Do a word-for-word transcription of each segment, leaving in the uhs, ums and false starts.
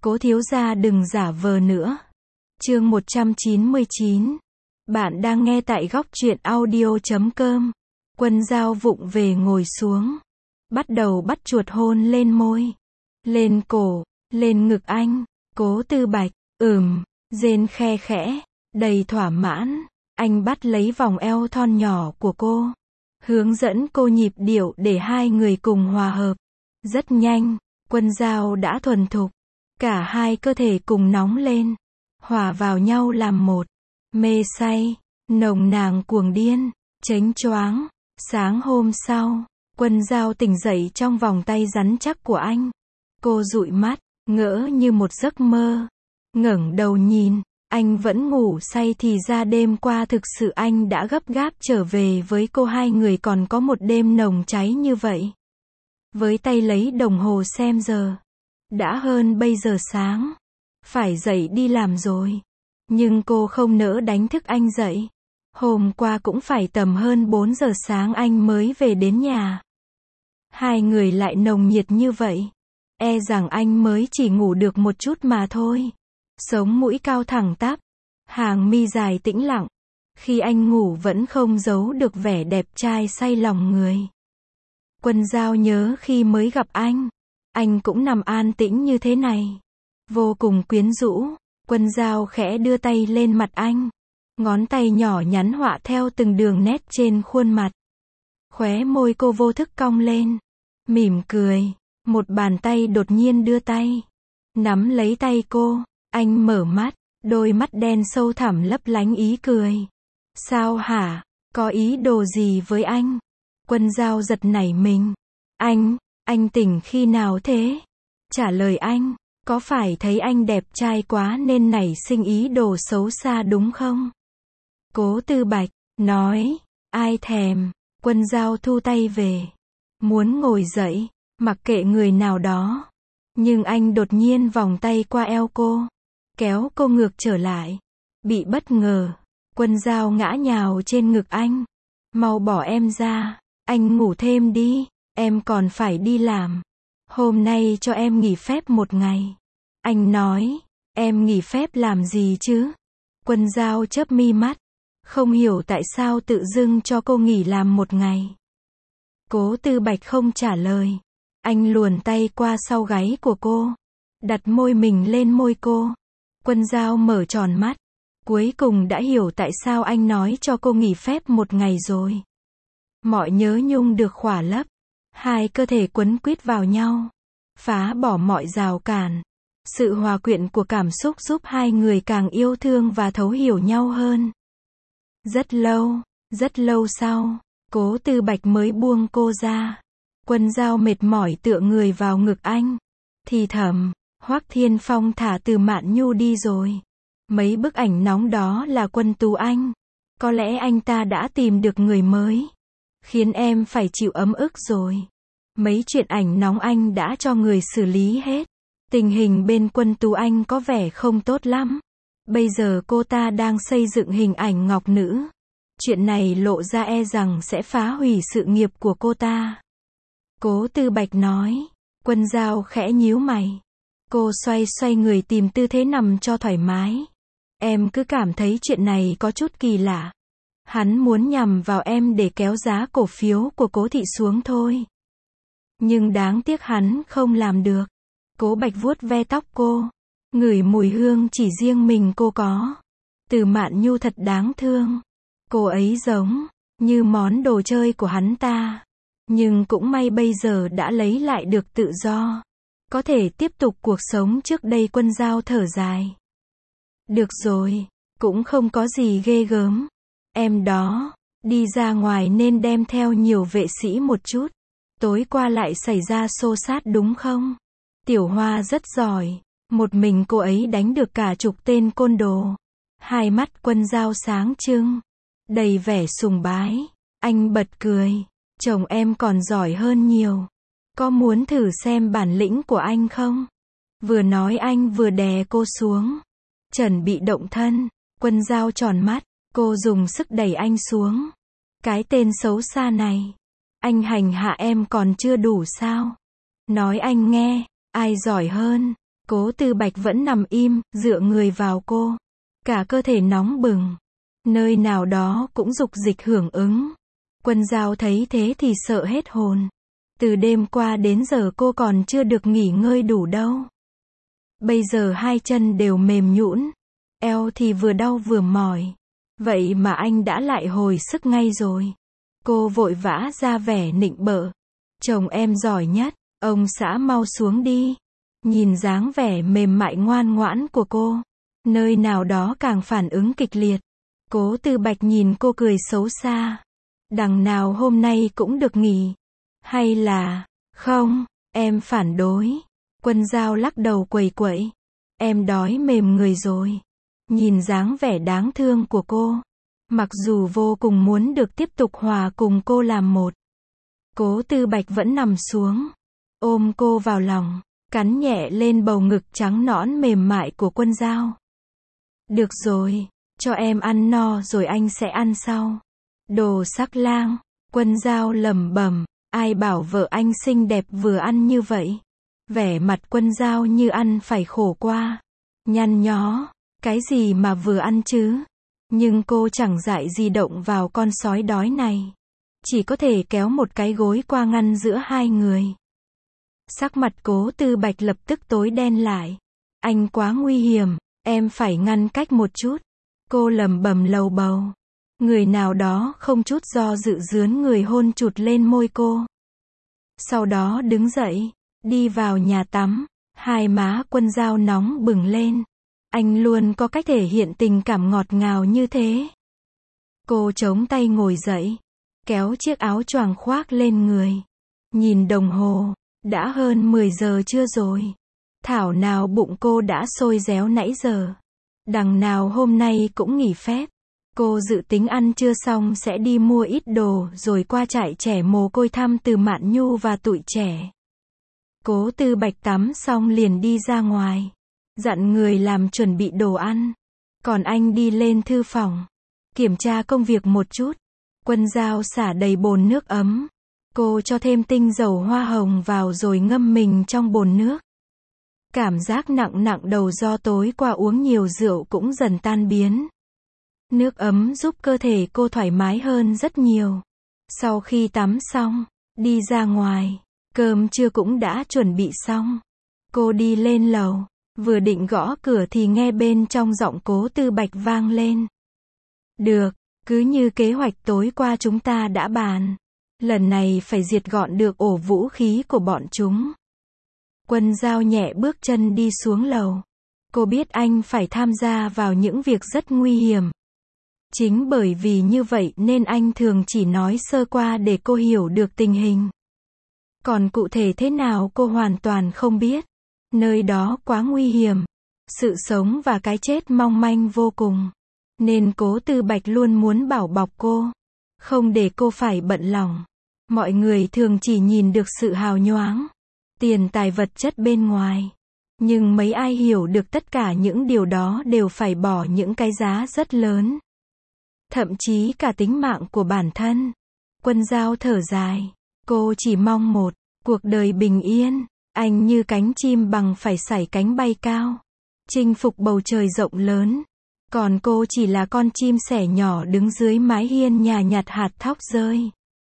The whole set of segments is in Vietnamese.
Cố thiếu gia đừng giả vờ nữa. Chương một trăm chín mươi chín. Bạn đang nghe tại góc truyện audio chấm com. Quân Dao vụng về ngồi xuống. Bắt đầu bắt chuột hôn lên môi. Lên cổ, lên ngực anh. Cố Tư Bạch, ừm, rên khe khẽ, đầy thỏa mãn. Anh bắt lấy vòng eo thon nhỏ của cô. Hướng dẫn cô nhịp điệu để hai người cùng hòa hợp. Rất nhanh, Quân Dao đã thuần thục. Cả hai cơ thể cùng nóng lên. Hòa vào nhau làm một. Mê say, nồng nàn cuồng điên, chánh choáng. Sáng hôm sau, Quân Dao tỉnh dậy trong vòng tay rắn chắc của anh. Cô dụi mắt, ngỡ như một giấc mơ. Ngẩng đầu nhìn, anh vẫn ngủ say thì ra đêm qua thực sự anh đã gấp gáp trở về với cô, hai người còn có một đêm nồng cháy như vậy. Với tay lấy đồng hồ xem giờ. Đã hơn bây giờ sáng. Phải dậy đi làm rồi. Nhưng cô không nỡ đánh thức anh dậy. Hôm qua cũng phải tầm hơn bốn giờ sáng anh mới về đến nhà. Hai người lại nồng nhiệt như vậy. E rằng anh mới chỉ ngủ được một chút mà thôi. Sống mũi cao thẳng tắp. Hàng mi dài tĩnh lặng. Khi anh ngủ vẫn không giấu được vẻ đẹp trai say lòng người. Quân Dao nhớ khi mới gặp anh. Anh cũng nằm an tĩnh như thế này. Vô cùng quyến rũ. Quân Dao khẽ đưa tay lên mặt anh. Ngón tay nhỏ nhắn họa theo từng đường nét trên khuôn mặt. Khóe môi cô vô thức cong lên. Mỉm cười. Một bàn tay đột nhiên đưa tay. Nắm lấy tay cô. Anh mở mắt. Đôi mắt đen sâu thẳm lấp lánh ý cười. Sao hả? Có ý đồ gì với anh? Quân Dao giật nảy mình. Anh, anh tỉnh khi nào thế? Trả lời anh. Có phải thấy anh đẹp trai quá nên nảy sinh ý đồ xấu xa đúng không? Cố Tư Bạch nói. Ai thèm. Quân Dao thu tay về. Muốn ngồi dậy. Mặc kệ người nào đó. Nhưng anh đột nhiên vòng tay qua eo cô. Kéo cô ngược trở lại. Bị bất ngờ. Quân Dao ngã nhào trên ngực anh. Mau bỏ em ra. Anh ngủ thêm đi. Em còn phải đi làm. Hôm nay cho em nghỉ phép một ngày. Anh nói. Em nghỉ phép làm gì chứ? Quân Dao chớp mi mắt. Không hiểu tại sao tự dưng cho cô nghỉ làm một ngày. Cố Tư Bạch không trả lời. Anh luồn tay qua sau gáy của cô. Đặt môi mình lên môi cô. Quân Dao mở tròn mắt. Cuối cùng đã hiểu tại sao anh nói cho cô nghỉ phép một ngày rồi. Mọi nhớ nhung được khỏa lấp. Hai cơ thể quấn quýt vào nhau. Phá bỏ mọi rào cản. Sự hòa quyện của cảm xúc giúp hai người càng yêu thương và thấu hiểu nhau hơn. Rất lâu, rất lâu sau, Cố Tư Bạch mới buông cô ra. Quân Dao mệt mỏi tựa người vào ngực anh. Thì thầm, Hoắc Thiên Phong thả Từ Mạn Nhu đi rồi. Mấy bức ảnh nóng đó là Quân Tú Anh. Có lẽ anh ta đã tìm được người mới. Khiến em phải chịu ấm ức rồi. Mấy chuyện ảnh nóng anh đã cho người xử lý hết. Tình hình bên Quân Tú Anh có vẻ không tốt lắm. Bây giờ cô ta đang xây dựng hình ảnh ngọc nữ. Chuyện này lộ ra e rằng sẽ phá hủy sự nghiệp của cô ta. Cố Tư Bạch nói. Quân Dao khẽ nhíu mày. Cô xoay xoay người tìm tư thế nằm cho thoải mái. Em cứ cảm thấy chuyện này có chút kỳ lạ. Hắn muốn nhằm vào em để kéo giá cổ phiếu của Cố thị xuống thôi. Nhưng đáng tiếc hắn không làm được. Cố Bạch vuốt ve tóc cô. Ngửi mùi hương chỉ riêng mình cô có. Từ Mạn Nhu thật đáng thương. Cô ấy giống như món đồ chơi của hắn ta. Nhưng cũng may bây giờ đã lấy lại được tự do. Có thể tiếp tục cuộc sống trước đây. Quân Dao thở dài. Được rồi, cũng không có gì ghê gớm. Em đó, đi ra ngoài nên đem theo nhiều vệ sĩ một chút. Tối qua lại xảy ra xô xát đúng không? Tiểu Hoa rất giỏi. Một mình cô ấy đánh được cả chục tên côn đồ. Hai mắt Quân Dao sáng trưng. Đầy vẻ sùng bái. Anh bật cười. Chồng em còn giỏi hơn nhiều. Có muốn thử xem bản lĩnh của anh không? Vừa nói anh vừa đè cô xuống. Chuẩn bị động thân. Quân Dao tròn mắt. Cô dùng sức đẩy anh xuống. Cái tên xấu xa này. Anh hành hạ em còn chưa đủ sao? Nói anh nghe. Ai giỏi hơn? Cố Tư Bạch vẫn nằm im, dựa người vào cô. Cả cơ thể nóng bừng. Nơi nào đó cũng dục dịch hưởng ứng. Quân Dao thấy thế thì sợ hết hồn. Từ đêm qua đến giờ cô còn chưa được nghỉ ngơi đủ đâu. Bây giờ hai chân đều mềm nhũn, eo thì vừa đau vừa mỏi. Vậy mà anh đã lại hồi sức ngay rồi. Cô vội vã ra vẻ nịnh bợ. Chồng em giỏi nhất, ông xã mau xuống đi. Nhìn dáng vẻ mềm mại ngoan ngoãn của cô, nơi nào đó càng phản ứng kịch liệt. Cố Tư Bạch nhìn cô cười xấu xa. Đằng nào hôm nay cũng được nghỉ. Hay là, không, em phản đối. Quân Dao lắc đầu quẩy quẩy. Em đói mềm người rồi. Nhìn dáng vẻ đáng thương của cô, mặc dù vô cùng muốn được tiếp tục hòa cùng cô làm một. Cố Tư Bạch vẫn nằm xuống, ôm cô vào lòng, cắn nhẹ lên bầu ngực trắng nõn mềm mại của Quân Dao. Được rồi, cho em ăn no rồi anh sẽ ăn sau. Đồ sắc lang, Quân Dao lẩm bẩm, ai bảo vợ anh xinh đẹp vừa ăn như vậy. Vẻ mặt Quân Dao như ăn phải khổ qua. Nhăn nhó, cái gì mà vừa ăn chứ? Nhưng cô chẳng dại gì động vào con sói đói này. Chỉ có thể kéo một cái gối qua ngăn giữa hai người. Sắc mặt Cố Tư Bạch lập tức tối đen lại. Anh quá nguy hiểm, em phải ngăn cách một chút. Cô lẩm bẩm lầu bầu. Người nào đó không chút do dự dướn người hôn chụt lên môi cô. Sau đó đứng dậy, đi vào nhà tắm. Hai má Quân Dao nóng bừng lên. Anh luôn có cách thể hiện tình cảm ngọt ngào như thế. Cô chống tay ngồi dậy, kéo chiếc áo choàng khoác lên người. Nhìn đồng hồ, đã hơn mười giờ trưa rồi. Thảo nào bụng cô đã sôi réo nãy giờ. Đằng nào hôm nay cũng nghỉ phép. Cô dự tính ăn trưa xong sẽ đi mua ít đồ rồi qua trại trẻ mồ côi thăm Từ Mạn Nhu và tụi trẻ. Cố Tư Bạch tắm xong liền đi ra ngoài, dặn người làm chuẩn bị đồ ăn. Còn anh đi lên thư phòng, kiểm tra công việc một chút. Quân Dao xả đầy bồn nước ấm. Cô cho thêm tinh dầu hoa hồng vào rồi ngâm mình trong bồn nước. Cảm giác nặng nặng đầu do tối qua uống nhiều rượu cũng dần tan biến. Nước ấm giúp cơ thể cô thoải mái hơn rất nhiều. Sau khi tắm xong, đi ra ngoài, cơm trưa cũng đã chuẩn bị xong. Cô đi lên lầu, vừa định gõ cửa thì nghe bên trong giọng Cố Tư Bạch vang lên. Được, cứ như kế hoạch tối qua chúng ta đã bàn. Lần này phải diệt gọn được ổ vũ khí của bọn chúng. Quân Dao nhẹ bước chân đi xuống lầu. Cô biết anh phải tham gia vào những việc rất nguy hiểm. Chính bởi vì như vậy nên anh thường chỉ nói sơ qua để cô hiểu được tình hình. Còn cụ thể thế nào cô hoàn toàn không biết. Nơi đó quá nguy hiểm. Sự sống và cái chết mong manh vô cùng. Nên Cố Tư Bạch luôn muốn bảo bọc cô. Không để cô phải bận lòng. Mọi người thường chỉ nhìn được sự hào nhoáng, tiền tài vật chất bên ngoài. Nhưng mấy ai hiểu được tất cả những điều đó đều phải bỏ những cái giá rất lớn. Thậm chí cả tính mạng của bản thân. Quân Dao thở dài. Cô chỉ mong một, cuộc đời bình yên. Anh như cánh chim bằng phải sải cánh bay cao, chinh phục bầu trời rộng lớn. Còn cô chỉ là con chim sẻ nhỏ đứng dưới mái hiên nhà nhặt hạt thóc rơi.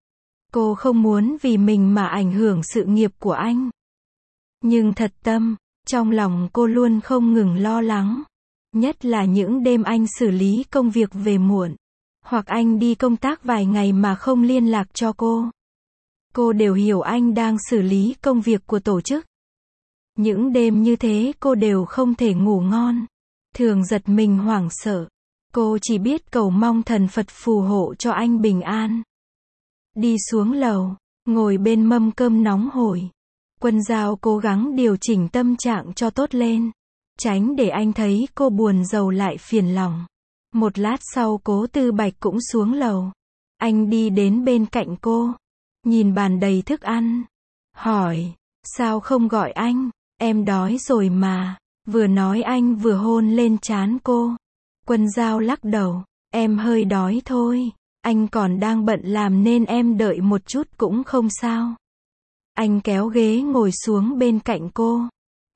Cô không muốn vì mình mà ảnh hưởng sự nghiệp của anh. Nhưng thật tâm, trong lòng cô luôn không ngừng lo lắng. Nhất là những đêm anh xử lý công việc về muộn. Hoặc anh đi công tác vài ngày mà không liên lạc cho cô. Cô đều hiểu anh đang xử lý công việc của tổ chức. Những đêm như thế cô đều không thể ngủ ngon. Thường giật mình hoảng sợ. Cô chỉ biết cầu mong thần Phật phù hộ cho anh bình an. Đi xuống lầu, ngồi bên mâm cơm nóng hổi. Quân Dao cố gắng điều chỉnh tâm trạng cho tốt lên. Tránh để anh thấy cô buồn rầu lại phiền lòng. Một lát sau Cố Tư Bạch cũng xuống lầu. Anh đi đến bên cạnh cô. Nhìn bàn đầy thức ăn. Hỏi, sao không gọi anh? Em đói rồi mà. Vừa nói anh vừa hôn lên trán cô. Quân Dao lắc đầu. Em hơi đói thôi. Anh còn đang bận làm nên em đợi một chút cũng không sao. Anh kéo ghế ngồi xuống bên cạnh cô.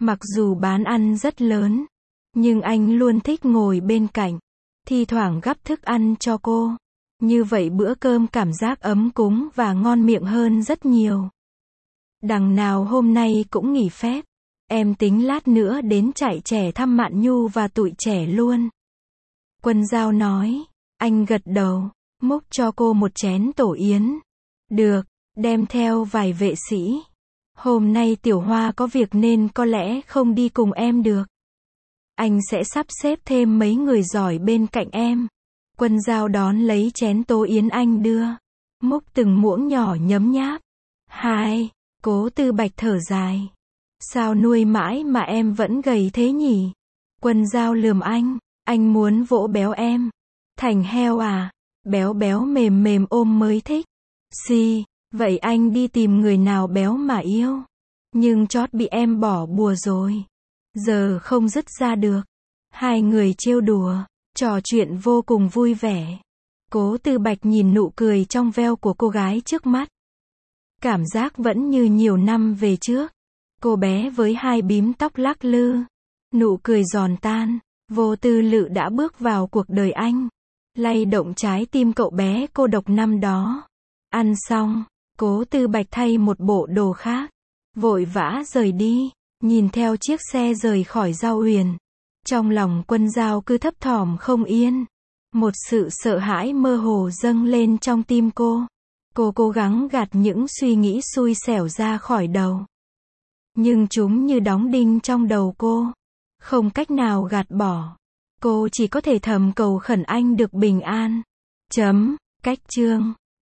Mặc dù bán ăn rất lớn, nhưng anh luôn thích ngồi bên cạnh, thi thoảng gắp thức ăn cho cô. Như vậy bữa cơm cảm giác ấm cúng và ngon miệng hơn rất nhiều. Đằng nào hôm nay cũng nghỉ phép, em tính lát nữa đến trại trẻ thăm Mạn Nhu và Tụi Trẻ luôn. Quân Dao nói. Anh gật đầu, múc cho cô một chén tổ yến. Được, đem theo vài vệ sĩ. Hôm nay Tiểu Hoa có việc nên có lẽ không đi cùng em được. Anh sẽ sắp xếp thêm mấy người giỏi bên cạnh em. Quân Dao đón lấy chén tô yến anh đưa, múc từng muỗng nhỏ nhấm nháp. Hai, Cố Tư Bạch thở dài. Sao nuôi mãi mà em vẫn gầy thế nhỉ? Quân Dao lườm anh, anh muốn vỗ béo em. Thành heo à? Béo béo mềm mềm ôm mới thích. Xì, vậy anh đi tìm người nào béo mà yêu. Nhưng chót bị em bỏ bùa rồi. Giờ không dứt ra được. Hai người trêu đùa, trò chuyện vô cùng vui vẻ. Cố Tư Bạch nhìn nụ cười trong veo của cô gái trước mắt. Cảm giác vẫn như nhiều năm về trước. Cô bé với hai bím tóc lắc lư, nụ cười giòn tan, vô tư lự đã bước vào cuộc đời anh, lay động trái tim cậu bé cô độc năm đó. Ăn xong, Cố Tư Bạch thay một bộ đồ khác, vội vã rời đi, nhìn theo chiếc xe rời khỏi Giao Uyển. Trong lòng Quân Dao cứ thấp thỏm không yên. Một sự sợ hãi mơ hồ dâng lên trong tim cô. Cô cố gắng gạt những suy nghĩ xui xẻo ra khỏi đầu. Nhưng chúng như đóng đinh trong đầu cô. Không cách nào gạt bỏ. Cô chỉ có thể thầm cầu khẩn anh được bình an. Chấm, cách chương.